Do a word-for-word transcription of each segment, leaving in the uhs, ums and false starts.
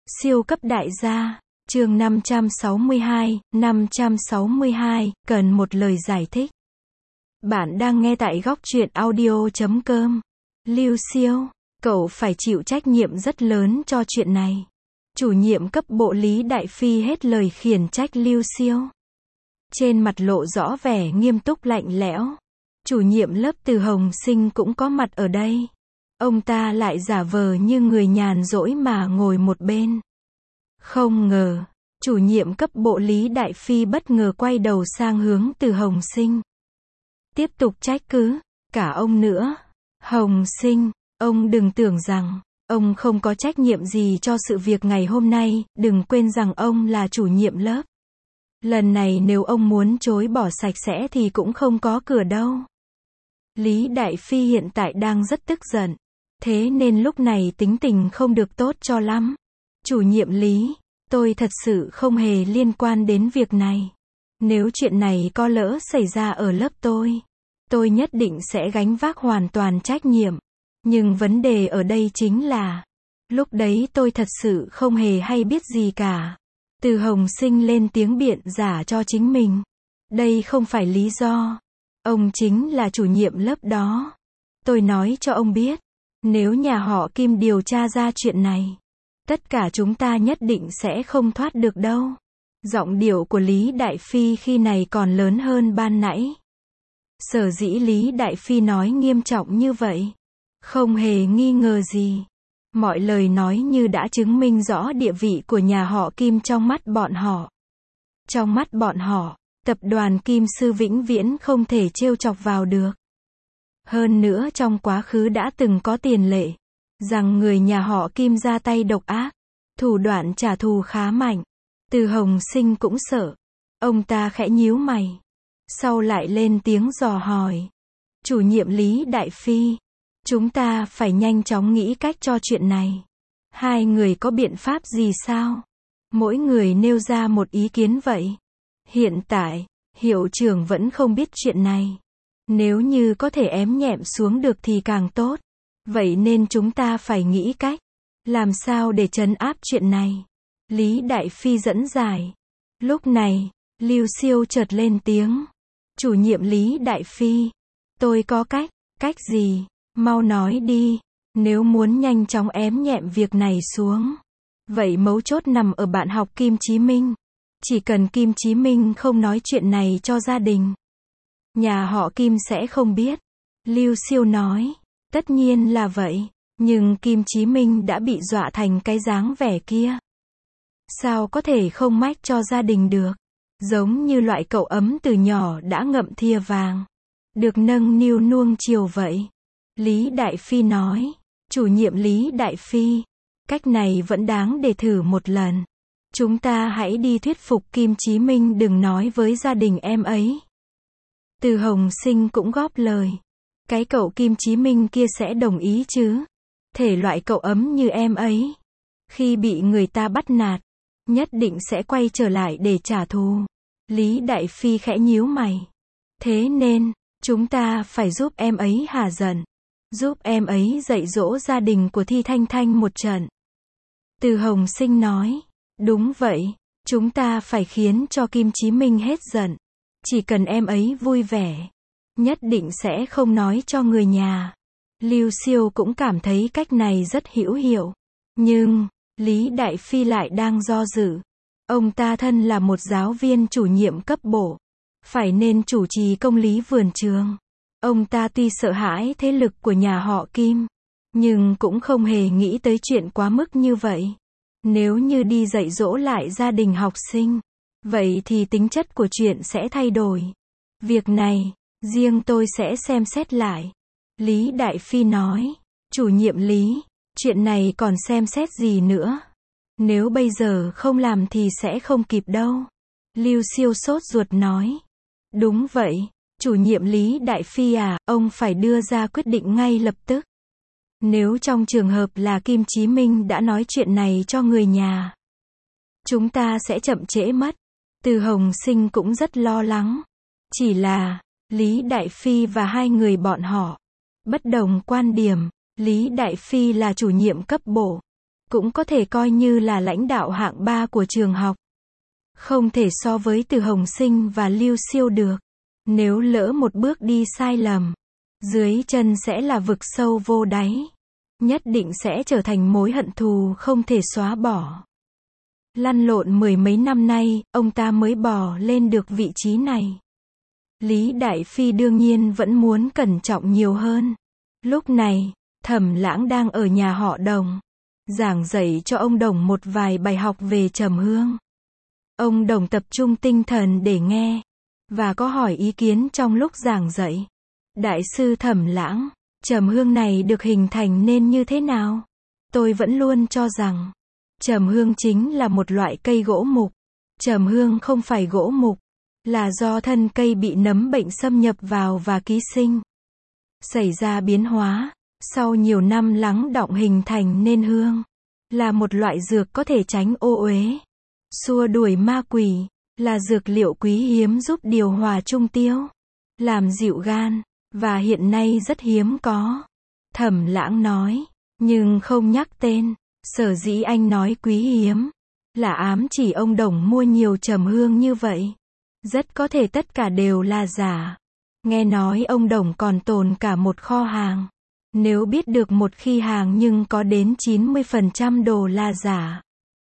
Siêu cấp đại gia, chương năm trăm sáu mươi hai, năm trăm sáu mươi hai, cần một lời giải thích. Bạn đang nghe tại góc truyện audio chấm com. Lưu Siêu, cậu phải chịu trách nhiệm rất lớn cho chuyện này. Chủ nhiệm cấp bộ Lý Đại Phi hết lời khiển trách Lưu Siêu. Trên mặt lộ rõ vẻ nghiêm túc lạnh lẽo. Chủ nhiệm lớp Từ Hồng Sinh cũng có mặt ở đây. Ông ta lại giả vờ như người nhàn rỗi mà ngồi một bên. Không ngờ, chủ nhiệm cấp bộ Lý Đại Phi bất ngờ quay đầu sang hướng Từ Hồng Sinh. Tiếp tục trách cứ, cả ông nữa. Hồng Sinh, ông đừng tưởng rằng, ông không có trách nhiệm gì cho sự việc ngày hôm nay, đừng quên rằng ông là chủ nhiệm lớp. Lần này nếu ông muốn chối bỏ sạch sẽ thì cũng không có cửa đâu. Lý Đại Phi hiện tại đang rất tức giận. Thế nên lúc này tính tình không được tốt cho lắm. Chủ nhiệm Lý, tôi thật sự không hề liên quan đến việc này. Nếu chuyện này có lỡ xảy ra ở lớp tôi, tôi nhất định sẽ gánh vác hoàn toàn trách nhiệm. Nhưng vấn đề ở đây chính là, lúc đấy tôi thật sự không hề hay biết gì cả. Từ Hồng Sinh lên tiếng biện giả cho chính mình. Đây không phải lý do. Ông chính là chủ nhiệm lớp đó. Tôi nói cho ông biết. Nếu nhà họ Kim điều tra ra chuyện này, tất cả chúng ta nhất định sẽ không thoát được đâu. Giọng điệu của Lý Đại Phi khi này còn lớn hơn ban nãy. Sở dĩ Lý Đại Phi nói nghiêm trọng như vậy, không hề nghi ngờ gì. Mọi lời nói như đã chứng minh rõ địa vị của nhà họ Kim trong mắt bọn họ. Trong mắt bọn họ, tập đoàn Kim Sư vĩnh viễn không thể trêu chọc vào được. Hơn nữa trong quá khứ đã từng có tiền lệ, rằng người nhà họ Kim ra tay độc ác, thủ đoạn trả thù khá mạnh. Từ Hồng Sinh cũng sợ. Ông ta khẽ nhíu mày. Sau lại lên tiếng dò hỏi. Chủ nhiệm Lý Đại Phi, chúng ta phải nhanh chóng nghĩ cách cho chuyện này. Hai người có biện pháp gì sao? Mỗi người nêu ra một ý kiến vậy. Hiện tại, hiệu trưởng vẫn không biết chuyện này. Nếu như có thể ém nhẹm xuống được thì càng tốt. Vậy nên chúng ta phải nghĩ cách. Làm sao để trấn áp chuyện này? Lý Đại Phi dẫn giải. Lúc này, Lưu Siêu chợt lên tiếng. Chủ nhiệm Lý Đại Phi, tôi có cách. Cách gì? Mau nói đi. Nếu muốn nhanh chóng ém nhẹm việc này xuống, vậy mấu chốt nằm ở bạn học Kim Chí Minh. Chỉ cần Kim Chí Minh không nói chuyện này cho gia đình, nhà họ Kim sẽ không biết. Lưu Siêu nói. Tất nhiên là vậy. Nhưng Kim Chí Minh đã bị dọa thành cái dáng vẻ kia. Sao có thể không mách cho gia đình được? Giống như loại cậu ấm từ nhỏ đã ngậm thìa vàng, được nâng niu nuông chiều vậy. Lý Đại Phi nói. Chủ nhiệm Lý Đại Phi, cách này vẫn đáng để thử một lần. Chúng ta hãy đi thuyết phục Kim Chí Minh đừng nói với gia đình em ấy. Từ Hồng Sinh cũng góp lời. Cái cậu Kim Chí Minh kia sẽ đồng ý chứ? Thể loại cậu ấm như em ấy, khi bị người ta bắt nạt, nhất định sẽ quay trở lại để trả thù. Lý Đại Phi khẽ nhíu mày. Thế nên, chúng ta phải giúp em ấy hả giận. Giúp em ấy dạy dỗ gia đình của Thi Thanh Thanh một trận. Từ Hồng Sinh nói. Đúng vậy, chúng ta phải khiến cho Kim Chí Minh hết giận. Chỉ cần em ấy vui vẻ, nhất định sẽ không nói cho người nhà. Lưu Siêu cũng cảm thấy cách này rất hữu hiệu. Nhưng, Lý Đại Phi lại đang do dự. Ông ta thân là một giáo viên chủ nhiệm cấp bộ, phải nên chủ trì công lý vườn trường. Ông ta tuy sợ hãi thế lực của nhà họ Kim, nhưng cũng không hề nghĩ tới chuyện quá mức như vậy. Nếu như đi dạy dỗ lại gia đình học sinh, vậy thì tính chất của chuyện sẽ thay đổi. Việc này, riêng tôi sẽ xem xét lại. Lý Đại Phi nói. Chủ nhiệm Lý, chuyện này còn xem xét gì nữa? Nếu bây giờ không làm thì sẽ không kịp đâu. Lưu Siêu sốt ruột nói. Đúng vậy, chủ nhiệm Lý Đại Phi à, ông phải đưa ra quyết định ngay lập tức. Nếu trong trường hợp là Kim Chí Minh đã nói chuyện này cho người nhà, chúng ta sẽ chậm trễ mất. Từ Hồng Sinh cũng rất lo lắng. Chỉ là, Lý Đại Phi và hai người bọn họ bất đồng quan điểm. Lý Đại Phi là chủ nhiệm cấp bộ, cũng có thể coi như là lãnh đạo hạng ba của trường học. Không thể so với Từ Hồng Sinh và Lưu Siêu được. Nếu lỡ một bước đi sai lầm, dưới chân sẽ là vực sâu vô đáy. Nhất định sẽ trở thành mối hận thù không thể xóa bỏ. Lăn lộn mười mấy năm nay, ông ta mới bò lên được vị trí này. Lý Đại Phi đương nhiên vẫn muốn cẩn trọng nhiều hơn. Lúc này, Thẩm Lãng đang ở nhà họ Đồng, giảng dạy cho ông Đồng một vài bài học về trầm hương. Ông Đồng tập trung tinh thần để nghe, và có hỏi ý kiến trong lúc giảng dạy. Đại sư Thẩm Lãng, trầm hương này được hình thành nên như thế nào? Tôi vẫn luôn cho rằng, trầm hương chính là một loại cây gỗ mục. Trầm hương không phải gỗ mục, là do thân cây bị nấm bệnh xâm nhập vào và ký sinh. Xảy ra biến hóa, sau nhiều năm lắng đọng hình thành nên hương. Là một loại dược có thể tránh ô uế, xua đuổi ma quỷ, là dược liệu quý hiếm giúp điều hòa trung tiêu, làm dịu gan, và hiện nay rất hiếm có. Thẩm Lãng nói, nhưng không nhắc tên. Sở dĩ anh nói quý hiếm, là ám chỉ ông Đồng mua nhiều trầm hương như vậy. Rất có thể tất cả đều là giả. Nghe nói ông Đồng còn tồn cả một kho hàng. Nếu biết được một khi hàng nhưng có đến chín mươi phần trăm đồ là giả,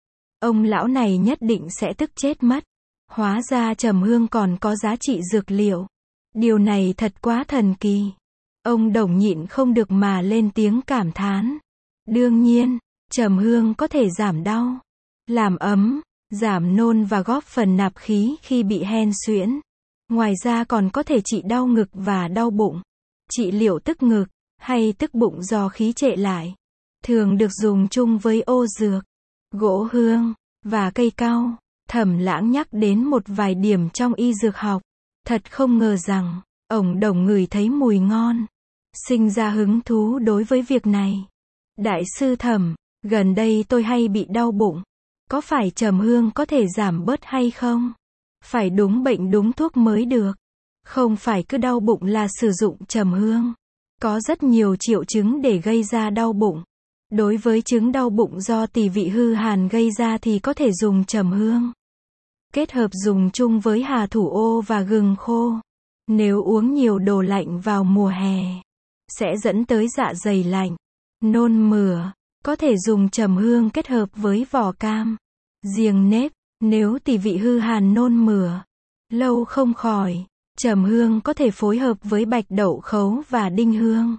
ông lão này nhất định sẽ tức chết mất. Hóa ra trầm hương còn có giá trị dược liệu. Điều này thật quá thần kỳ. Ông Đồng nhịn không được mà lên tiếng cảm thán. Đương nhiên, trầm hương có thể giảm đau, làm ấm, giảm nôn và góp phần nạp khí khi bị hen suyễn. Ngoài ra còn có thể trị đau ngực và đau bụng. Trị liệu tức ngực, hay tức bụng do khí trệ lại. Thường được dùng chung với ô dược, gỗ hương, và cây cau. Thẩm Lãng nhắc đến một vài điểm trong y dược học. Thật không ngờ rằng, ông Đồng ngửi thấy mùi ngon, sinh ra hứng thú đối với việc này. Đại sư Thẩm, gần đây tôi hay bị đau bụng. Có phải trầm hương có thể giảm bớt hay không? Phải đúng bệnh đúng thuốc mới được. Không phải cứ đau bụng là sử dụng trầm hương. Có rất nhiều triệu chứng để gây ra đau bụng. Đối với chứng đau bụng do tỳ vị hư hàn gây ra thì có thể dùng trầm hương. Kết hợp dùng chung với hà thủ ô và gừng khô. Nếu uống nhiều đồ lạnh vào mùa hè, sẽ dẫn tới dạ dày lạnh, nôn mửa. Có thể dùng trầm hương kết hợp với vỏ cam, giềng nếp. Nếu tỳ vị hư hàn nôn mửa, lâu không khỏi, trầm hương có thể phối hợp với bạch đậu khấu và đinh hương.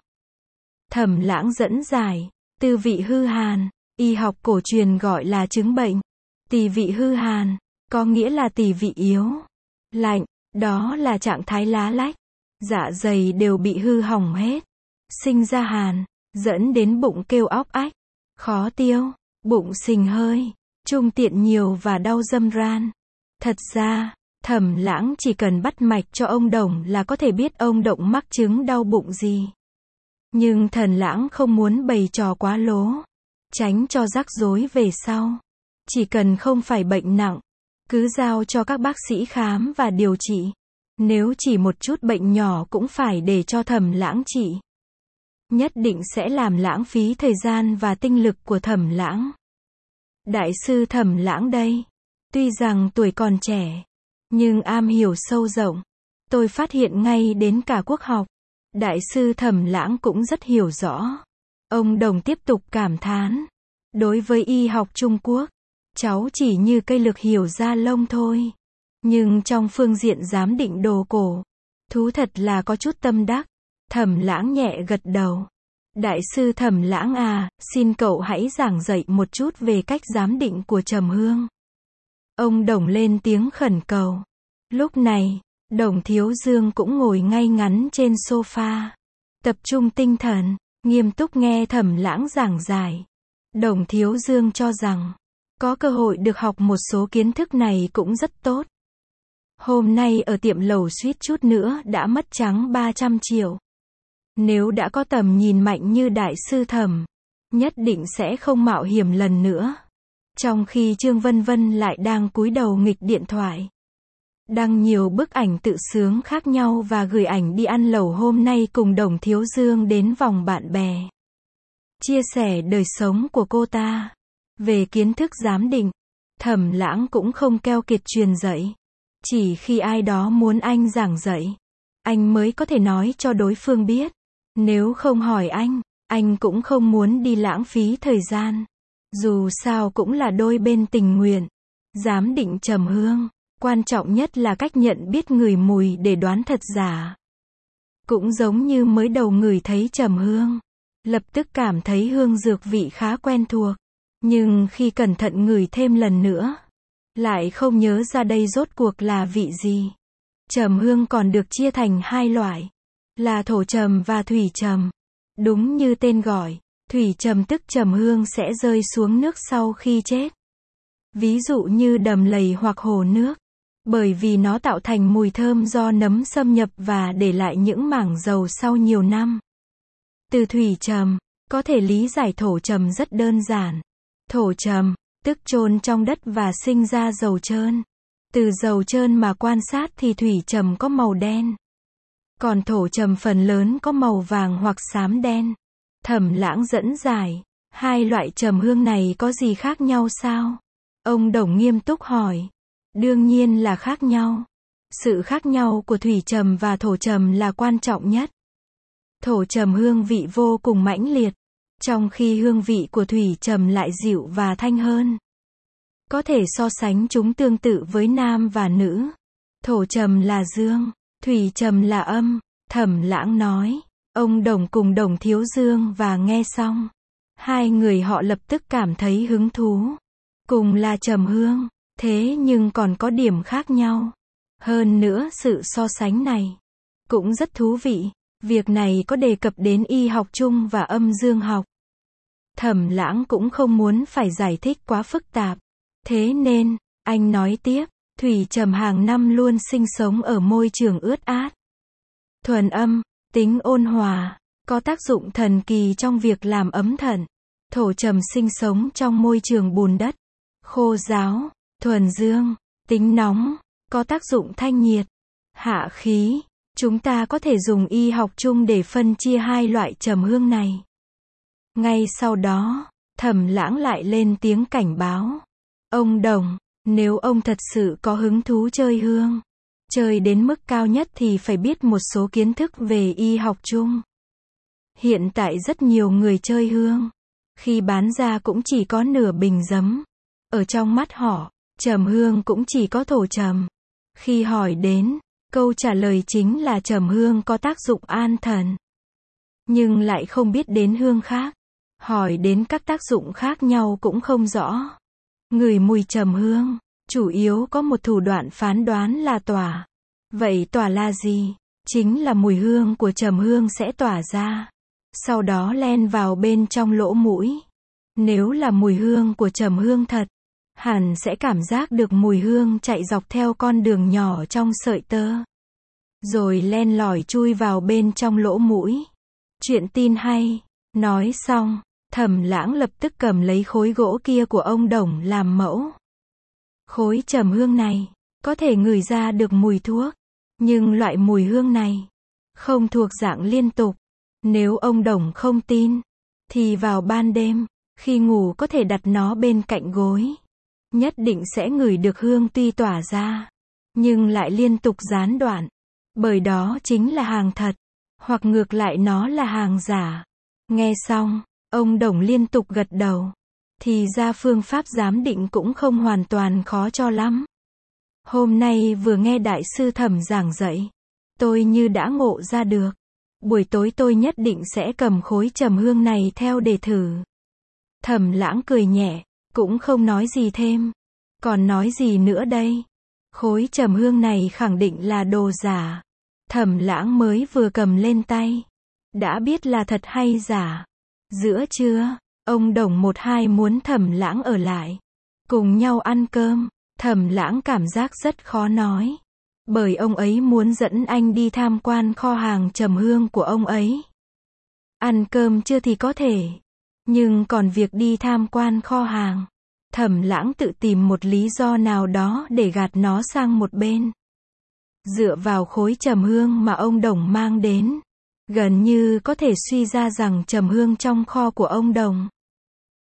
Thẩm Lãng dẫn giải, tỳ vị hư hàn, y học cổ truyền gọi là chứng bệnh. Tỳ vị hư hàn, có nghĩa là tỳ vị yếu, lạnh, đó là trạng thái lá lách, dạ dày đều bị hư hỏng hết, sinh ra hàn, dẫn đến bụng kêu óc ách, khó tiêu, bụng sình hơi, trung tiện nhiều và đau râm ran. Thật ra, Thẩm Lãng chỉ cần bắt mạch cho ông Đồng là có thể biết ông Đồng mắc chứng đau bụng gì. Nhưng Thẩm Lãng không muốn bày trò quá lố, tránh cho rắc rối về sau. Chỉ cần không phải bệnh nặng, cứ giao cho các bác sĩ khám và điều trị. Nếu chỉ một chút bệnh nhỏ cũng phải để cho Thẩm Lãng trị, nhất định sẽ làm lãng phí thời gian và tinh lực của Thẩm Lãng. Đại sư Thẩm Lãng đây, tuy rằng tuổi còn trẻ, nhưng am hiểu sâu rộng. Tôi phát hiện ngay đến cả quốc học, Đại sư Thẩm Lãng cũng rất hiểu rõ. Ông Đồng tiếp tục cảm thán. Đối với y học Trung Quốc, cháu chỉ như cây lược hiểu ra lông thôi. Nhưng trong phương diện giám định đồ cổ, thú thật là có chút tâm đắc. Thẩm Lãng nhẹ gật đầu. Đại sư Thẩm Lãng à, xin cậu hãy giảng dạy một chút về cách giám định của trầm hương. Ông Đồng lên tiếng khẩn cầu. Lúc này, Đồng Thiếu Dương cũng ngồi ngay ngắn trên sofa, tập trung tinh thần, nghiêm túc nghe Thẩm Lãng giảng giải. Đồng Thiếu Dương cho rằng, có cơ hội được học một số kiến thức này cũng rất tốt. Hôm nay ở tiệm lầu suýt chút nữa đã mất trắng ba trăm triệu. Nếu đã có tầm nhìn mạnh như Đại sư Thẩm, nhất định sẽ không mạo hiểm lần nữa. Trong khi Trương Vân Vân lại đang cúi đầu nghịch điện thoại, đăng nhiều bức ảnh tự sướng khác nhau và gửi ảnh đi ăn lẩu hôm nay cùng Đồng Thiếu Dương đến vòng bạn bè, chia sẻ đời sống của cô ta. Về kiến thức giám định, Thẩm Lãng cũng không keo kiệt truyền dạy. Chỉ khi ai đó muốn anh giảng dạy, anh mới có thể nói cho đối phương biết. Nếu không hỏi anh, anh cũng không muốn đi lãng phí thời gian. Dù sao cũng là đôi bên tình nguyện. Giám định trầm hương, quan trọng nhất là cách nhận biết ngửi mùi để đoán thật giả. Cũng giống như mới đầu ngửi thấy trầm hương, lập tức cảm thấy hương dược vị khá quen thuộc. Nhưng khi cẩn thận ngửi thêm lần nữa, lại không nhớ ra đây rốt cuộc là vị gì. Trầm hương còn được chia thành hai loại, là thổ trầm và thủy trầm. Đúng như tên gọi, thủy trầm tức trầm hương sẽ rơi xuống nước sau khi chết. Ví dụ như đầm lầy hoặc hồ nước. Bởi vì nó tạo thành mùi thơm do nấm xâm nhập và để lại những mảng dầu sau nhiều năm. Từ thủy trầm, có thể lý giải thổ trầm rất đơn giản. Thổ trầm, tức chôn trong đất và sinh ra dầu trơn. Từ dầu trơn mà quan sát thì thủy trầm có màu đen. Còn thổ trầm phần lớn có màu vàng hoặc xám đen. Thẩm Lãng dẫn giải, hai loại trầm hương này có gì khác nhau sao? Ông Đồng nghiêm túc hỏi. Đương nhiên là khác nhau. Sự khác nhau của thủy trầm và thổ trầm là quan trọng nhất. Thổ trầm hương vị vô cùng mãnh liệt, trong khi hương vị của thủy trầm lại dịu và thanh hơn. Có thể so sánh chúng tương tự với nam và nữ. Thổ trầm là dương, thủy trầm là âm, Thẩm Lãng nói. Ông Đồng cùng Đồng Thiếu Dương và nghe xong. Hai người họ lập tức cảm thấy hứng thú. Cùng là trầm hương, thế nhưng còn có điểm khác nhau. Hơn nữa sự so sánh này cũng rất thú vị. Việc này có đề cập đến y học chung và âm dương học. Thẩm Lãng cũng không muốn phải giải thích quá phức tạp. Thế nên, anh nói tiếp, thủy trầm hàng năm luôn sinh sống ở môi trường ướt át. Thuần âm, tính ôn hòa, có tác dụng thần kỳ trong việc làm ấm thận. Thổ trầm sinh sống trong môi trường bùn đất, khô ráo, thuần dương, tính nóng, có tác dụng thanh nhiệt, hạ khí. Chúng ta có thể dùng y học chung để phân chia hai loại trầm hương này. Ngay sau đó, Thẩm Lãng lại lên tiếng cảnh báo. Ông Đồng, nếu ông thật sự có hứng thú chơi hương, chơi đến mức cao nhất thì phải biết một số kiến thức về y học chung. Hiện tại rất nhiều người chơi hương, khi bán ra cũng chỉ có nửa bình giấm. Ở trong mắt họ, trầm hương cũng chỉ có thổ trầm. Khi hỏi đến, câu trả lời chính là trầm hương có tác dụng an thần. Nhưng lại không biết đến hương khác. Hỏi đến các tác dụng khác nhau cũng không rõ. Ngửi mùi trầm hương, chủ yếu có một thủ đoạn phán đoán là tỏa. Vậy tỏa là gì? Chính là mùi hương của trầm hương sẽ tỏa ra. Sau đó len vào bên trong lỗ mũi. Nếu là mùi hương của trầm hương thật, hẳn sẽ cảm giác được mùi hương chạy dọc theo con đường nhỏ trong sợi tơ. Rồi len lỏi chui vào bên trong lỗ mũi. Chuyện tin hay. Nói xong, Thẩm Lãng lập tức cầm lấy khối gỗ kia của ông Đồng làm mẫu. Khối trầm hương này, có thể ngửi ra được mùi thuốc. Nhưng loại mùi hương này, không thuộc dạng liên tục. Nếu ông Đồng không tin, thì vào ban đêm, khi ngủ có thể đặt nó bên cạnh gối. Nhất định sẽ ngửi được hương tuy tỏa ra, nhưng lại liên tục gián đoạn. Bởi đó chính là hàng thật, hoặc ngược lại nó là hàng giả. Nghe xong, ông Đồng liên tục gật đầu. Thì ra phương pháp giám định cũng không hoàn toàn khó cho lắm. Hôm nay vừa nghe đại sư Thẩm giảng dạy, tôi như đã ngộ ra được. Buổi tối tôi nhất định sẽ cầm khối trầm hương này theo để thử. Thẩm Lãng cười nhẹ, cũng không nói gì thêm. Còn nói gì nữa đây? Khối trầm hương này khẳng định là đồ giả. Thẩm Lãng mới vừa cầm lên tay, đã biết là thật hay giả. Giữa trưa, ông Đồng một hai muốn Thẩm Lãng ở lại, cùng nhau ăn cơm. Thẩm Lãng cảm giác rất khó nói. Bởi ông ấy muốn dẫn anh đi tham quan kho hàng trầm hương của ông ấy. Ăn cơm chưa thì có thể. Nhưng còn việc đi tham quan kho hàng, Thẩm Lãng tự tìm một lý do nào đó để gạt nó sang một bên. Dựa vào khối trầm hương mà ông Đồng mang đến, gần như có thể suy ra rằng trầm hương trong kho của ông Đồng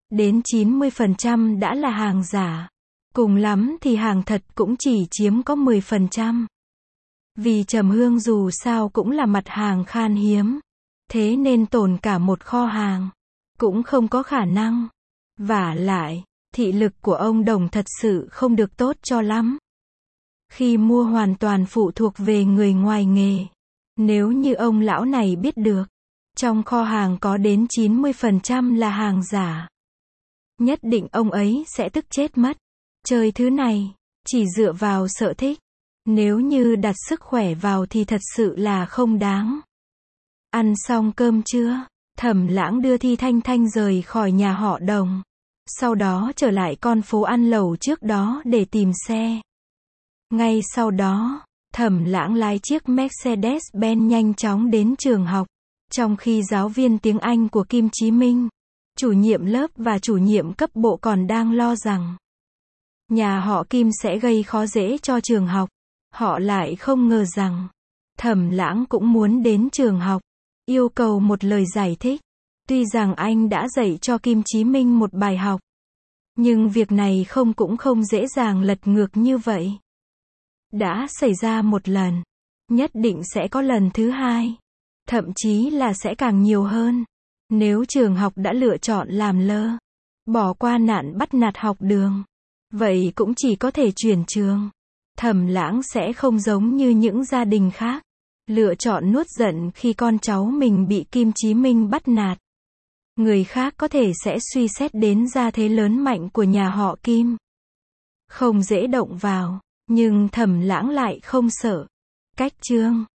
đến chín mươi phần trăm đã là hàng giả. Cùng lắm thì hàng thật cũng chỉ chiếm có mười phần trăm. Vì trầm hương dù sao cũng là mặt hàng khan hiếm. Thế nên tồn cả một kho hàng cũng không có khả năng. Vả lại, thị lực của ông Đồng thật sự không được tốt cho lắm. Khi mua hoàn toàn phụ thuộc về người ngoài nghề. Nếu như ông lão này biết được, trong kho hàng có đến chín mươi phần trăm là hàng giả, nhất định ông ấy sẽ tức chết mất. Chơi thứ này, chỉ dựa vào sở thích. Nếu như đặt sức khỏe vào thì thật sự là không đáng. Ăn xong cơm trưa, Thẩm Lãng đưa Thi Thanh Thanh rời khỏi nhà họ Đồng. Sau đó trở lại con phố ăn lẩu trước đó để tìm xe. Ngay sau đó, Thẩm Lãng lái chiếc Mercedes-Benz nhanh chóng đến trường học. Trong khi giáo viên tiếng Anh của Kim Chí Minh, chủ nhiệm lớp và chủ nhiệm cấp bộ còn đang lo rằng nhà họ Kim sẽ gây khó dễ cho trường học. Họ lại không ngờ rằng Thẩm Lãng cũng muốn đến trường học, yêu cầu một lời giải thích. Tuy rằng anh đã dạy cho Kim Chí Minh một bài học, nhưng việc này không cũng không dễ dàng lật ngược như vậy. Đã xảy ra một lần, nhất định sẽ có lần thứ hai, thậm chí là sẽ càng nhiều hơn. Nếu trường học đã lựa chọn làm lơ, bỏ qua nạn bắt nạt học đường, vậy cũng chỉ có thể chuyển trường. Thẩm Lãng sẽ không giống như những gia đình khác, lựa chọn nuốt giận khi con cháu mình bị Kim Chí Minh bắt nạt. Người khác có thể sẽ suy xét đến gia thế lớn mạnh của nhà họ Kim, không dễ động vào, nhưng Thẩm Lãng lại không sợ. Cách chương